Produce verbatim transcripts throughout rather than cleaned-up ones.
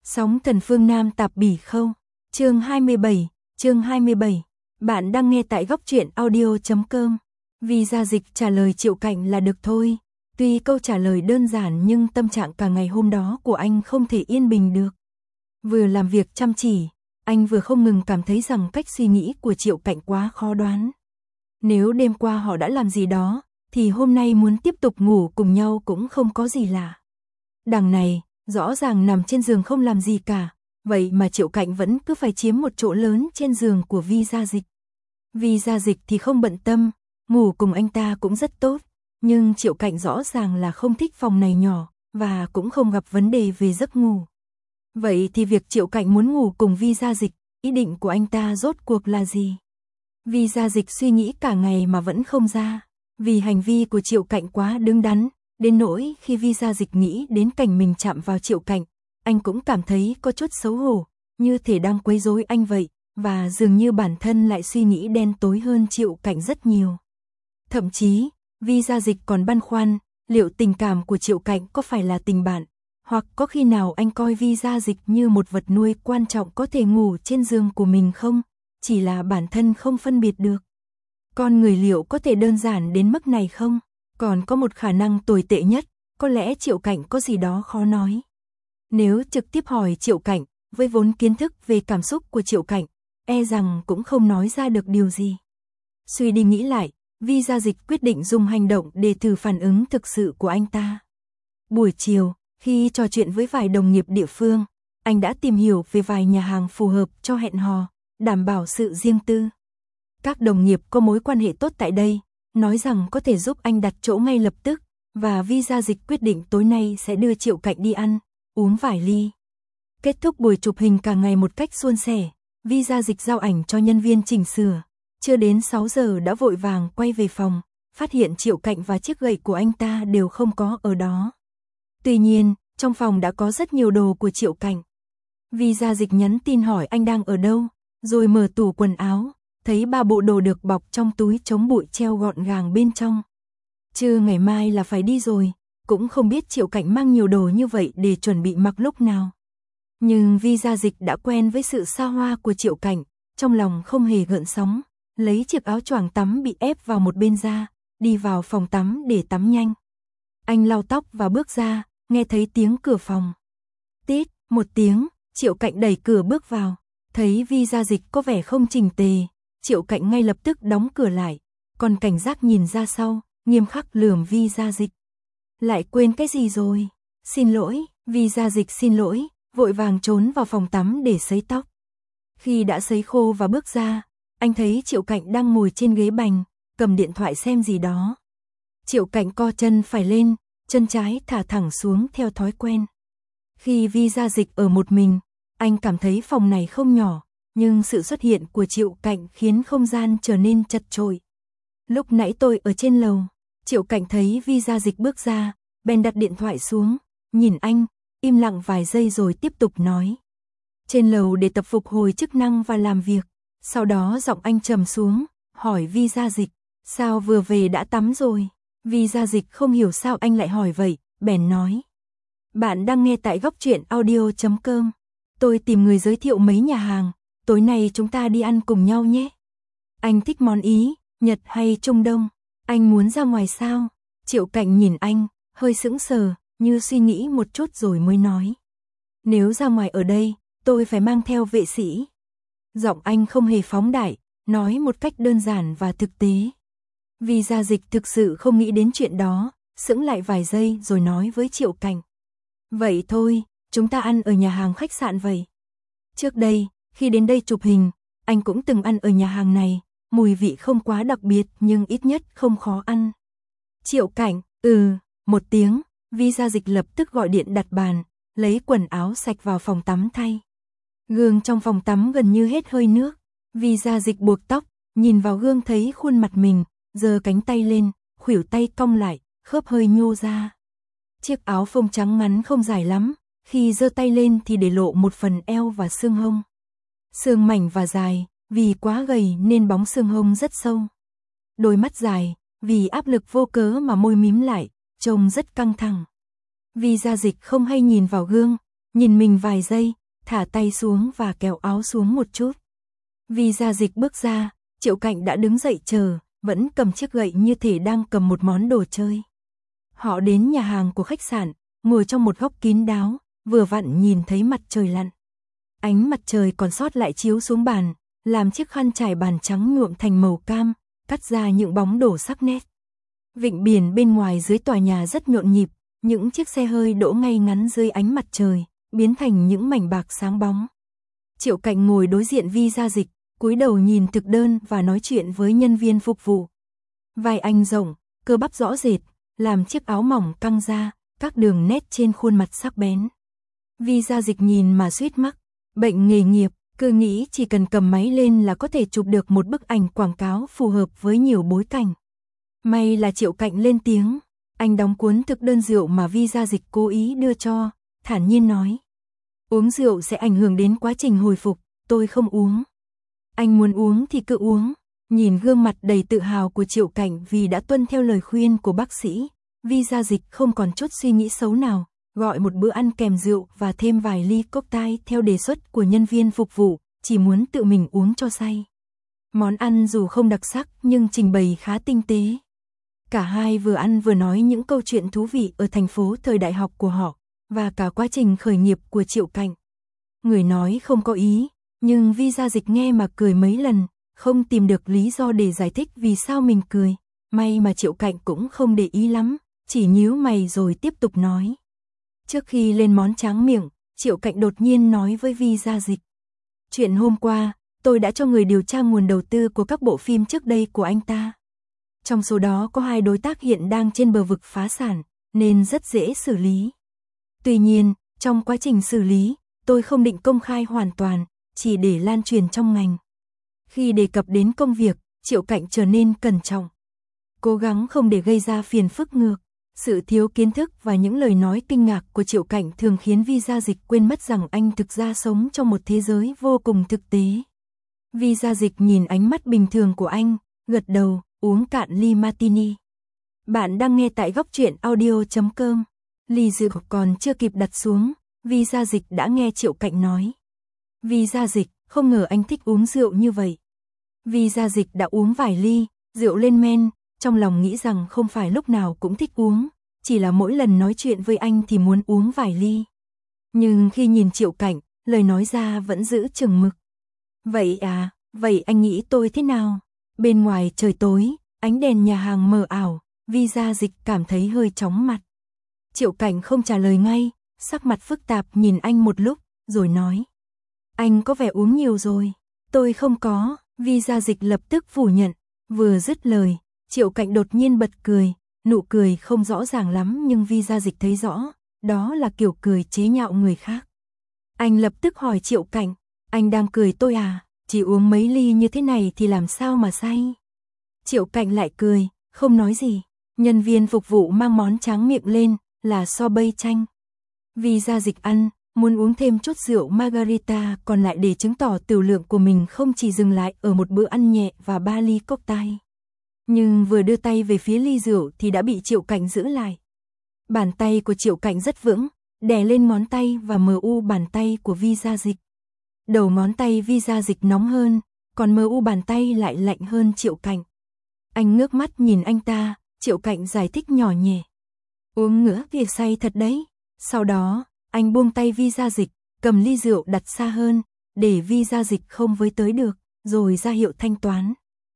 Sóng thần phương Nam tạp bỉ khâu. Chương hai mươi bảy, chương hai mươi bảy. Bạn đang nghe tại góc truyện audio chấm com. Vì gia dịch trả lời Triệu Cạnh là được thôi. Tuy câu trả lời đơn giản nhưng tâm trạng cả ngày hôm đó của anh không thể yên bình được. Vừa làm việc chăm chỉ, anh vừa không ngừng cảm thấy rằng cách suy nghĩ của Triệu Cạnh quá khó đoán. Nếu đêm qua họ đã làm gì đó, thì hôm nay muốn tiếp tục ngủ cùng nhau cũng không có gì lạ. Đằng này, rõ ràng nằm trên giường không làm gì cả, vậy mà Triệu Cạnh vẫn cứ phải chiếm một chỗ lớn trên giường của Vi Gia Dịch. Vi Gia Dịch thì không bận tâm, ngủ cùng anh ta cũng rất tốt, nhưng Triệu Cạnh rõ ràng là không thích phòng này nhỏ, và cũng không gặp vấn đề về giấc ngủ. Vậy thì việc Triệu Cạnh muốn ngủ cùng Vi Gia Dịch, ý định của anh ta rốt cuộc là gì? Vi Gia Dịch suy nghĩ cả ngày mà vẫn không ra, vì hành vi của Triệu Cạnh quá đứng đắn, đến nỗi khi Vi Gia Dịch nghĩ đến cảnh mình chạm vào Triệu Cạnh, anh cũng cảm thấy có chút xấu hổ, như thể đang quấy rối anh vậy, và dường như bản thân lại suy nghĩ đen tối hơn Triệu Cạnh rất nhiều. Thậm chí, Vi Gia Dịch còn băn khoăn, liệu tình cảm của Triệu Cạnh có phải là tình bạn, hoặc có khi nào anh coi Vi Gia Dịch như một vật nuôi quan trọng có thể ngủ trên giường của mình không, chỉ là bản thân không phân biệt được. Con người liệu có thể đơn giản đến mức này không? Còn có một khả năng tồi tệ nhất, có lẽ Triệu Cạnh có gì đó khó nói. Nếu trực tiếp hỏi Triệu Cạnh, với vốn kiến thức về cảm xúc của Triệu Cạnh, e rằng cũng không nói ra được điều gì. Suy đi nghĩ lại, Vi Gia Dịch quyết định dùng hành động để thử phản ứng thực sự của anh ta. Buổi chiều, khi trò chuyện với vài đồng nghiệp địa phương, anh đã tìm hiểu về vài nhà hàng phù hợp cho hẹn hò, đảm bảo sự riêng tư. Các đồng nghiệp có mối quan hệ tốt tại đây, nói rằng có thể giúp anh đặt chỗ ngay lập tức, và Vi Gia Dịch quyết định tối nay sẽ đưa Triệu Cạnh đi ăn, uống vài ly. Kết thúc buổi chụp hình cả ngày một cách suôn sẻ, Vi Gia Dịch giao ảnh cho nhân viên chỉnh sửa, chưa đến sáu giờ đã vội vàng quay về phòng, phát hiện Triệu Cạnh và chiếc gậy của anh ta đều không có ở đó. Tuy nhiên, trong phòng đã có rất nhiều đồ của Triệu Cạnh. Vi Gia Dịch nhắn tin hỏi anh đang ở đâu, rồi mở tủ quần áo, thấy ba bộ đồ được bọc trong túi chống bụi treo gọn gàng bên trong. Chứ ngày mai là phải đi rồi, cũng không biết Triệu Cạnh mang nhiều đồ như vậy để chuẩn bị mặc lúc nào. Nhưng Vi Gia Dịch đã quen với sự xa hoa của Triệu Cạnh, trong lòng không hề gợn sóng, lấy chiếc áo choàng tắm bị ép vào một bên ra, đi vào phòng tắm để tắm nhanh. Anh lau tóc và bước ra, nghe thấy tiếng cửa phòng. Tít, một tiếng, Triệu Cạnh đẩy cửa bước vào, thấy Vi Gia Dịch có vẻ không chỉnh tề, Triệu Cạnh ngay lập tức đóng cửa lại, còn cảnh giác nhìn ra sau, nghiêm khắc lườm Vi Gia Dịch. Lại quên cái gì rồi? Xin lỗi, Vi Gia Dịch xin lỗi, vội vàng trốn vào phòng tắm để sấy tóc. Khi đã sấy khô và bước ra, anh thấy Triệu Cạnh đang ngồi trên ghế bành, cầm điện thoại xem gì đó. Triệu Cạnh co chân phải lên, chân trái thả thẳng xuống theo thói quen. Khi Vi Gia Dịch ở một mình, anh cảm thấy phòng này không nhỏ, nhưng sự xuất hiện của Triệu Cạnh khiến không gian trở nên chật chội. Lúc nãy tôi ở trên lầu, Triệu Cạnh thấy Vi Gia Dịch bước ra, bèn đặt điện thoại xuống, nhìn anh, im lặng vài giây rồi tiếp tục nói. Trên lầu để tập phục hồi chức năng và làm việc, sau đó giọng anh trầm xuống, hỏi Vi Gia Dịch, sao vừa về đã tắm rồi? Vi Gia Dịch không hiểu sao anh lại hỏi vậy, bèn nói. Bạn đang nghe tại góc truyện audio chấm com. Tôi tìm người giới thiệu mấy nhà hàng, tối nay chúng ta đi ăn cùng nhau nhé. Anh thích món Ý, Nhật hay Trung Đông? Anh muốn ra ngoài sao? Triệu Cạnh nhìn anh, hơi sững sờ, như suy nghĩ một chút rồi mới nói. Nếu ra ngoài ở đây, tôi phải mang theo vệ sĩ. Giọng anh không hề phóng đại, nói một cách đơn giản và thực tế. Vi Gia Dịch thực sự không nghĩ đến chuyện đó, sững lại vài giây rồi nói với Triệu Cạnh. Vậy thôi, chúng ta ăn ở nhà hàng khách sạn vậy. Trước đây, khi đến đây chụp hình, anh cũng từng ăn ở nhà hàng này, mùi vị không quá đặc biệt nhưng ít nhất không khó ăn. Triệu Cạnh, ừ, một tiếng, Vi Gia Dịch lập tức gọi điện đặt bàn, lấy quần áo sạch vào phòng tắm thay. Gương trong phòng tắm gần như hết hơi nước, Vi Gia Dịch buộc tóc, nhìn vào gương thấy khuôn mặt mình, giơ cánh tay lên, khuỷu tay cong lại, khớp hơi nhô ra. Chiếc áo phông trắng ngắn không dài lắm, khi giơ tay lên thì để lộ một phần eo và xương hông. Xương mảnh và dài, vì quá gầy nên bóng xương hông rất sâu. Đôi mắt dài, vì áp lực vô cớ mà môi mím lại, trông rất căng thẳng. Vi Gia Dịch không hay nhìn vào gương, nhìn mình vài giây, thả tay xuống và kéo áo xuống một chút. Vi Gia Dịch bước ra, Triệu Cạnh đã đứng dậy chờ, vẫn cầm chiếc gậy như thể đang cầm một món đồ chơi. Họ đến nhà hàng của khách sạn, ngồi trong một góc kín đáo, vừa vặn nhìn thấy mặt trời lặn. Ánh mặt trời còn sót lại chiếu xuống bàn, làm chiếc khăn trải bàn trắng nhuộm thành màu cam, cắt ra những bóng đổ sắc nét. Vịnh biển bên ngoài dưới tòa nhà rất nhộn nhịp, những chiếc xe hơi đỗ ngay ngắn dưới ánh mặt trời, biến thành những mảnh bạc sáng bóng. Triệu Cạnh ngồi đối diện Vi Gia Dịch, cúi đầu nhìn thực đơn và nói chuyện với nhân viên phục vụ. Vai anh rộng, cơ bắp rõ rệt, làm chiếc áo mỏng căng ra, các đường nét trên khuôn mặt sắc bén. Vi Gia Dịch nhìn mà suýt mắc, bệnh nghề nghiệp, cứ nghĩ chỉ cần cầm máy lên là có thể chụp được một bức ảnh quảng cáo phù hợp với nhiều bối cảnh. May là Triệu Cạnh lên tiếng, anh đóng cuốn thực đơn rượu mà Vi Gia Dịch cố ý đưa cho, thản nhiên nói. Uống rượu sẽ ảnh hưởng đến quá trình hồi phục, tôi không uống. Anh muốn uống thì cứ uống. Nhìn gương mặt đầy tự hào của Triệu Cạnh vì đã tuân theo lời khuyên của bác sĩ, Vi Gia Dịch không còn chút suy nghĩ xấu nào, gọi một bữa ăn kèm rượu và thêm vài ly cocktail theo đề xuất của nhân viên phục vụ, chỉ muốn tự mình uống cho say. Món ăn dù không đặc sắc nhưng trình bày khá tinh tế. Cả hai vừa ăn vừa nói những câu chuyện thú vị ở thành phố thời đại học của họ, và cả quá trình khởi nghiệp của Triệu Cạnh. Người nói không có ý, nhưng Vi Gia Dịch nghe mà cười mấy lần, không tìm được lý do để giải thích vì sao mình cười. May mà Triệu Cạnh cũng không để ý lắm, chỉ nhíu mày rồi tiếp tục nói. Trước khi lên món tráng miệng, Triệu Cạnh đột nhiên nói với Vi Gia Dịch. Chuyện hôm qua, tôi đã cho người điều tra nguồn đầu tư của các bộ phim trước đây của anh ta. Trong số đó có hai đối tác hiện đang trên bờ vực phá sản, nên rất dễ xử lý. Tuy nhiên, trong quá trình xử lý, tôi không định công khai hoàn toàn, chỉ để lan truyền trong ngành. Khi đề cập đến công việc, Triệu Cạnh trở nên cẩn trọng. Cố gắng không để gây ra phiền phức ngược. Sự thiếu kiến thức và những lời nói kinh ngạc của Triệu Cạnh thường khiến Vi Gia Dịch quên mất rằng anh thực ra sống trong một thế giới vô cùng thực tế. Vi Gia Dịch nhìn ánh mắt bình thường của anh, gật đầu, uống cạn ly martini. Bạn đang nghe tại góc truyện audio chấm com. Ly rượu còn chưa kịp đặt xuống, Vi Gia Dịch đã nghe Triệu Cạnh nói. Vi Gia Dịch, không ngờ anh thích uống rượu như vậy. Vi Gia Dịch đã uống vài ly, rượu lên men, trong lòng nghĩ rằng không phải lúc nào cũng thích uống, chỉ là mỗi lần nói chuyện với anh thì muốn uống vài ly. Nhưng khi nhìn Triệu Cạnh, lời nói ra vẫn giữ chừng mực. Vậy à, vậy anh nghĩ tôi thế nào? Bên ngoài trời tối, ánh đèn nhà hàng mờ ảo, Vi Gia Dịch cảm thấy hơi chóng mặt. Triệu Cạnh không trả lời ngay, sắc mặt phức tạp nhìn anh một lúc, rồi nói. Anh có vẻ uống nhiều rồi. Tôi không có. Vi Gia Dịch lập tức phủ nhận. Vừa dứt lời, Triệu Cạnh đột nhiên bật cười, nụ cười không rõ ràng lắm nhưng Vi Gia Dịch thấy rõ, đó là kiểu cười chế nhạo người khác. Anh lập tức hỏi Triệu Cạnh, anh đang cười tôi à, chỉ uống mấy ly như thế này thì làm sao mà say. Triệu Cạnh lại cười, không nói gì. Nhân viên phục vụ mang món tráng miệng lên, là so bay chanh. Vi Gia Dịch ăn, muốn uống thêm chút rượu margarita còn lại để chứng tỏ tiểu lượng của mình không chỉ dừng lại ở một bữa ăn nhẹ và ba ly cocktail. Nhưng vừa đưa tay về phía ly rượu thì đã bị Triệu Cạnh giữ lại. Bàn tay của Triệu Cạnh rất vững, đè lên ngón tay và mờ u bàn tay của Vi Gia Dịch. Đầu ngón tay Vi Gia Dịch nóng hơn, còn mờ u bàn tay lại lạnh hơn Triệu Cạnh. Anh ngước mắt nhìn anh ta, Triệu Cạnh giải thích nhỏ nhẹ. Uống nữa thì say thật đấy. Sau đó, anh buông tay Vi Gia Dịch, cầm ly rượu đặt xa hơn, để Vi Gia Dịch không với tới được, rồi ra hiệu thanh toán.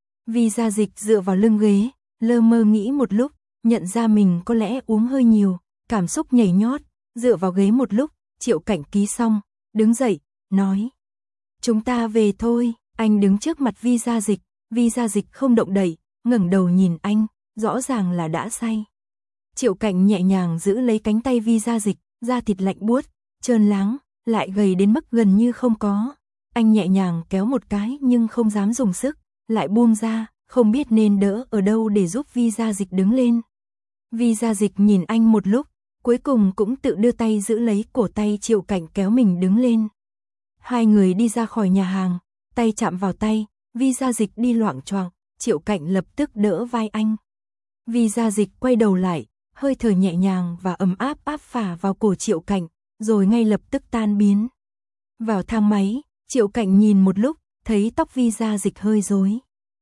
Vi Gia Dịch dựa vào lưng ghế, lơ mơ nghĩ một lúc, nhận ra mình có lẽ uống hơi nhiều, cảm xúc nhảy nhót, dựa vào ghế một lúc, Triệu Cạnh ký xong, đứng dậy, nói. Chúng ta về thôi, anh đứng trước mặt Vi Gia Dịch, Vi Gia Dịch không động đậy, ngẩng đầu nhìn anh, rõ ràng là đã say. Triệu Cạnh nhẹ nhàng giữ lấy cánh tay Vi Gia Dịch, da thịt lạnh buốt, trơn láng, lại gầy đến mức gần như không có. Anh nhẹ nhàng kéo một cái nhưng không dám dùng sức, lại buông ra, không biết nên đỡ ở đâu để giúp Vi Gia Dịch đứng lên. Vi Gia Dịch nhìn anh một lúc, cuối cùng cũng tự đưa tay giữ lấy cổ tay Triệu Cạnh kéo mình đứng lên. Hai người đi ra khỏi nhà hàng, tay chạm vào tay, Vi Gia Dịch đi loạng choạng, Triệu Cạnh lập tức đỡ vai anh. Vi Gia Dịch quay đầu lại, hơi thở nhẹ nhàng và ấm áp áp phả vào cổ Triệu Cạnh, rồi ngay lập tức tan biến. Vào thang máy, Triệu Cảnh nhìn một lúc, thấy tóc Vi Gia Dịch hơi rối.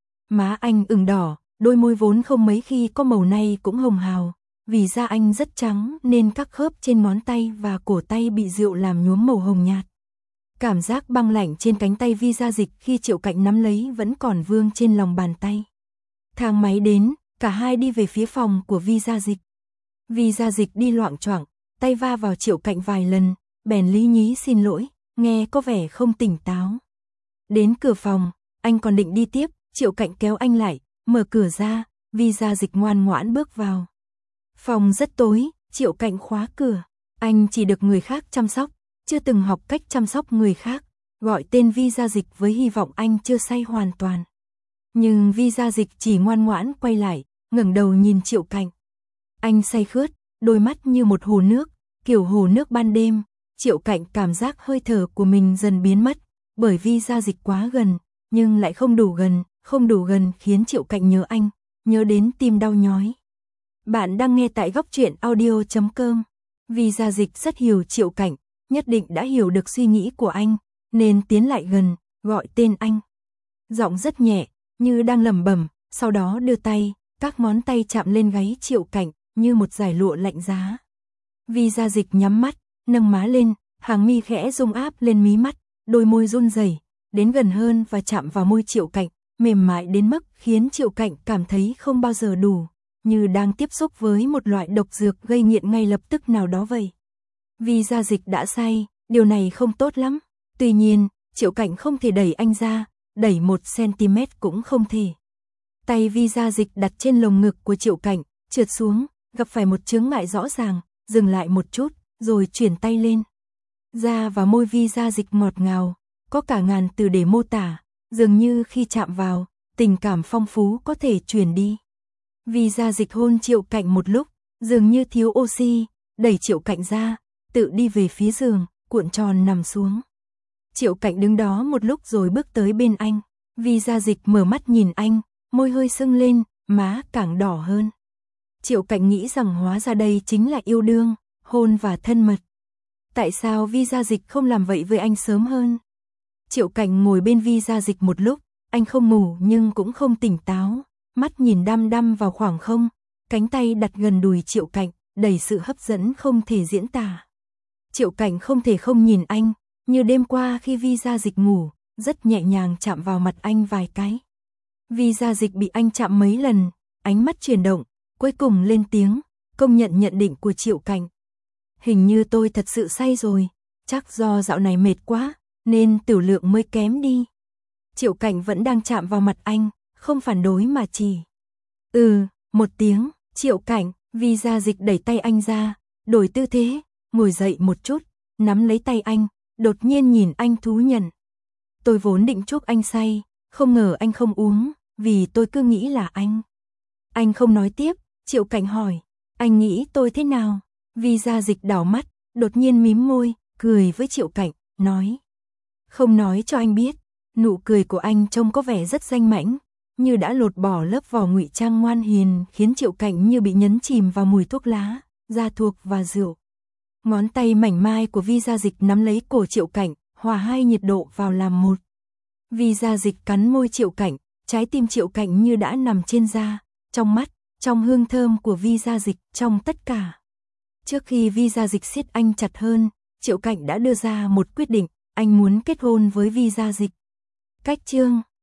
Má anh ửng đỏ, đôi môi vốn không mấy khi có màu này cũng hồng hào. Vì da anh rất trắng nên các khớp trên ngón tay và cổ tay bị rượu làm nhuốm màu hồng nhạt. Cảm giác băng lạnh trên cánh tay Vi Gia Dịch khi Triệu Cảnh nắm lấy vẫn còn vương trên lòng bàn tay. Thang máy đến, cả hai đi về phía phòng của Vi Gia Dịch. Vi Gia Dịch đi loạng choạng, tay va vào Triệu Cảnh vài lần, bèn lý nhí xin lỗi, nghe có vẻ không tỉnh táo. Đến cửa phòng, anh còn định đi tiếp, Triệu Cảnh kéo anh lại, mở cửa ra, Vi Gia Dịch ngoan ngoãn bước vào. Phòng rất tối, Triệu Cảnh khóa cửa, anh chỉ được người khác chăm sóc, chưa từng học cách chăm sóc người khác, gọi tên Vi Gia Dịch với hy vọng anh chưa say hoàn toàn. Nhưng Vi Gia Dịch chỉ ngoan ngoãn quay lại, ngẩng đầu nhìn Triệu Cảnh. Anh say khướt, đôi mắt như một hồ nước, kiểu hồ nước ban đêm. Triệu Cảnh cảm giác hơi thở của mình dần biến mất, bởi Vi Gia Dịch quá gần, nhưng lại không đủ gần, không đủ gần khiến Triệu Cảnh nhớ anh, nhớ đến tim đau nhói. Bạn đang nghe tại góc truyện audio chấm com. Vi Gia Dịch rất hiểu Triệu Cảnh, nhất định đã hiểu được suy nghĩ của anh, nên tiến lại gần, gọi tên anh. Giọng rất nhẹ, như đang lẩm bẩm, sau đó đưa tay, các ngón tay chạm lên gáy Triệu Cảnh, như một dải lụa lạnh giá. Vi Gia Dịch nhắm mắt, nâng má lên, hàng mi khẽ rung áp lên mí mắt, đôi môi run rẩy, đến gần hơn và chạm vào môi Triệu Cảnh, mềm mại đến mức khiến Triệu Cảnh cảm thấy không bao giờ đủ, như đang tiếp xúc với một loại độc dược gây nghiện ngay lập tức nào đó vậy. Vi Gia Dịch đã say, điều này không tốt lắm. Tuy nhiên, Triệu Cảnh không thể đẩy anh ra, đẩy một xăng-ti-mét cũng không thể. Tay Vi Gia Dịch đặt trên lồng ngực của Triệu Cảnh, trượt xuống, gặp phải một chướng ngại rõ ràng, dừng lại một chút, rồi chuyển tay lên. Da và môi Vi Gia Dịch ngọt ngào, có cả ngàn từ để mô tả, dường như khi chạm vào, tình cảm phong phú có thể truyền đi. Vi Gia Dịch hôn Triệu Cảnh một lúc, dường như thiếu oxy, đẩy Triệu Cảnh ra, tự đi về phía giường, cuộn tròn nằm xuống. Triệu Cảnh đứng đó một lúc rồi bước tới bên anh. Vi Gia Dịch mở mắt nhìn anh, môi hơi sưng lên, má càng đỏ hơn. Triệu Cảnh nghĩ rằng hóa ra đây chính là yêu đương, hôn và thân mật. Tại sao Vi Gia Dịch không làm vậy với anh sớm hơn? Triệu Cảnh ngồi bên Vi Gia Dịch một lúc, anh không ngủ nhưng cũng không tỉnh táo, mắt nhìn đăm đăm vào khoảng không, cánh tay đặt gần đùi Triệu Cảnh, đầy sự hấp dẫn không thể diễn tả. Triệu Cảnh không thể không nhìn anh, như đêm qua khi Vi Gia Dịch ngủ, rất nhẹ nhàng chạm vào mặt anh vài cái. Vi Gia Dịch bị anh chạm mấy lần, ánh mắt chuyển động, cuối cùng lên tiếng, công nhận nhận định của Triệu Cảnh. Hình như tôi thật sự say rồi, chắc do dạo này mệt quá, nên tiểu lượng mới kém đi. Triệu Cảnh vẫn đang chạm vào mặt anh, không phản đối mà chỉ. Ừ, một tiếng, Triệu Cảnh, Vi Gia Dịch đẩy tay anh ra, đổi tư thế, ngồi dậy một chút, nắm lấy tay anh, đột nhiên nhìn anh thú nhận. Tôi vốn định chúc anh say, không ngờ anh không uống, vì tôi cứ nghĩ là anh. Anh không nói tiếp, Triệu Cảnh hỏi, anh nghĩ tôi thế nào? Vi Gia Dịch đảo mắt, đột nhiên mím môi, cười với Triệu Cảnh, nói. Không nói cho anh biết, nụ cười của anh trông có vẻ rất danh mãnh, như đã lột bỏ lớp vỏ ngụy trang ngoan hiền, khiến Triệu Cảnh như bị nhấn chìm vào mùi thuốc lá, da thuộc và rượu. Ngón tay mảnh mai của Vi Gia Dịch nắm lấy cổ Triệu Cảnh, hòa hai nhiệt độ vào làm một. Vi Gia Dịch cắn môi Triệu Cảnh, trái tim Triệu Cảnh như đã nằm trên da, trong mắt, trong hương thơm của Vi Gia Dịch, trong tất cả. Trước khi Vi Gia Dịch siết anh chặt hơn, Triệu Cảnh đã đưa ra một quyết định, anh muốn kết hôn với Vi Gia Dịch. Cách chương